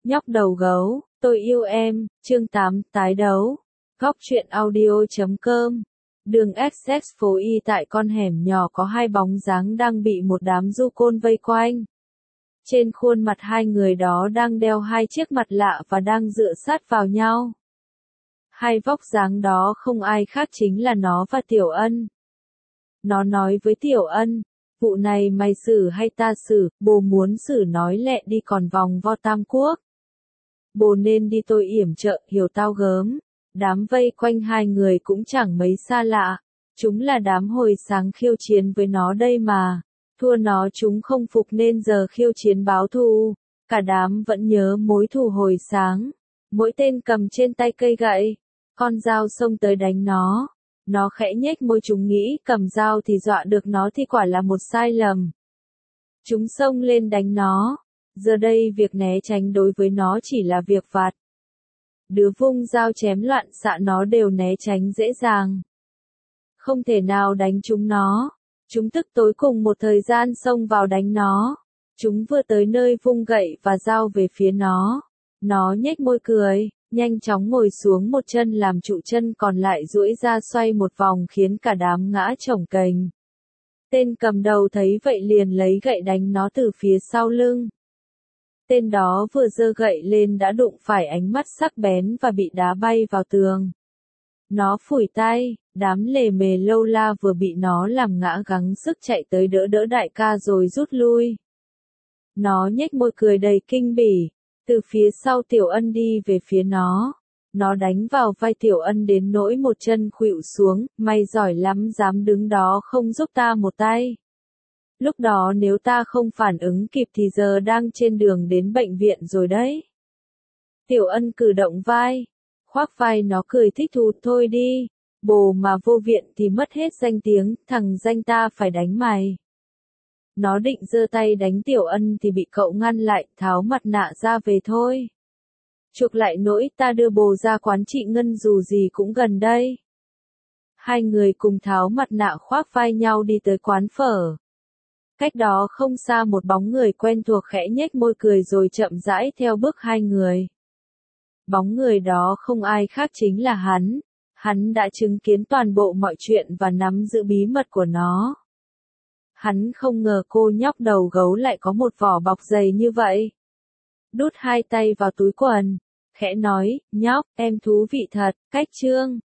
Nhóc đầu gấu, tôi yêu em, chương 8, tái đấu. Góc truyện audio.com. Đường XX phố Y tại con hẻm nhỏ có hai bóng dáng đang bị một đám du côn vây quanh. Trên khuôn mặt hai người đó đang đeo hai chiếc mặt lạ và đang dựa sát vào nhau. Hai vóc dáng đó không ai khác chính là nó và Tiểu Ân. Nó nói với Tiểu Ân, vụ này mày xử hay ta xử, bồ muốn xử nói lẹ đi còn vòng vo Tam Quốc. Bồ nên đi tôi yểm trợ, hiểu tao gớm. Đám vây quanh hai người cũng chẳng mấy xa lạ. Chúng là đám hồi sáng khiêu chiến với nó đây mà. Thua nó chúng không phục nên giờ khiêu chiến báo thù. Cả đám vẫn nhớ mối thù hồi sáng. Mỗi tên cầm trên tay cây gậy. Con dao xông tới đánh nó. Nó khẽ nhếch môi, chúng nghĩ cầm dao thì dọa được nó thì quả là một sai lầm. Chúng xông lên đánh nó. Giờ đây việc né tránh đối với nó chỉ là việc vặt. Đứa vung dao chém loạn xạ nó đều né tránh dễ dàng. Không thể nào đánh chúng nó. Chúng tức tối cùng một thời gian xông vào đánh nó. Chúng vừa tới nơi vung gậy và dao về phía nó. Nó nhếch môi cười, nhanh chóng ngồi xuống một chân làm trụ, chân còn lại duỗi ra xoay một vòng khiến cả đám ngã chổng kềnh. Tên cầm đầu thấy vậy liền lấy gậy đánh nó từ phía sau lưng. Tên đó vừa giơ gậy lên đã đụng phải ánh mắt sắc bén và bị đá bay vào tường. Nó phủi tay, đám lề mề lâu la vừa bị nó làm ngã gắng sức chạy tới đỡ đỡ đại ca rồi rút lui. Nó nhếch môi cười đầy kinh bỉ, từ phía sau Tiểu Ân đi về phía nó. Nó đánh vào vai Tiểu Ân đến nỗi một chân khuỵu xuống, mày giỏi lắm, dám đứng đó không giúp ta một tay. Lúc đó nếu ta không phản ứng kịp thì giờ đang trên đường đến bệnh viện rồi đấy. Tiểu Ân cử động vai, khoác vai nó cười thích thú, thôi đi, bồ mà vô viện thì mất hết danh tiếng, thằng danh ta phải đánh mày. Nó định giơ tay đánh Tiểu Ân thì bị cậu ngăn lại, tháo mặt nạ ra về thôi. Chuộc lại nỗi, ta đưa bồ ra quán chị Ngân dù gì cũng gần đây. Hai người cùng tháo mặt nạ khoác vai nhau đi tới quán phở. Cách đó không xa một bóng người quen thuộc khẽ nhếch môi cười rồi chậm rãi theo bước hai người. Bóng người đó không ai khác chính là hắn. Hắn đã chứng kiến toàn bộ mọi chuyện và nắm giữ bí mật của nó. Hắn không ngờ cô nhóc đầu gấu lại có một vỏ bọc dày như vậy. Đút hai tay vào túi quần, khẽ nói, nhóc, em thú vị thật, cách chương.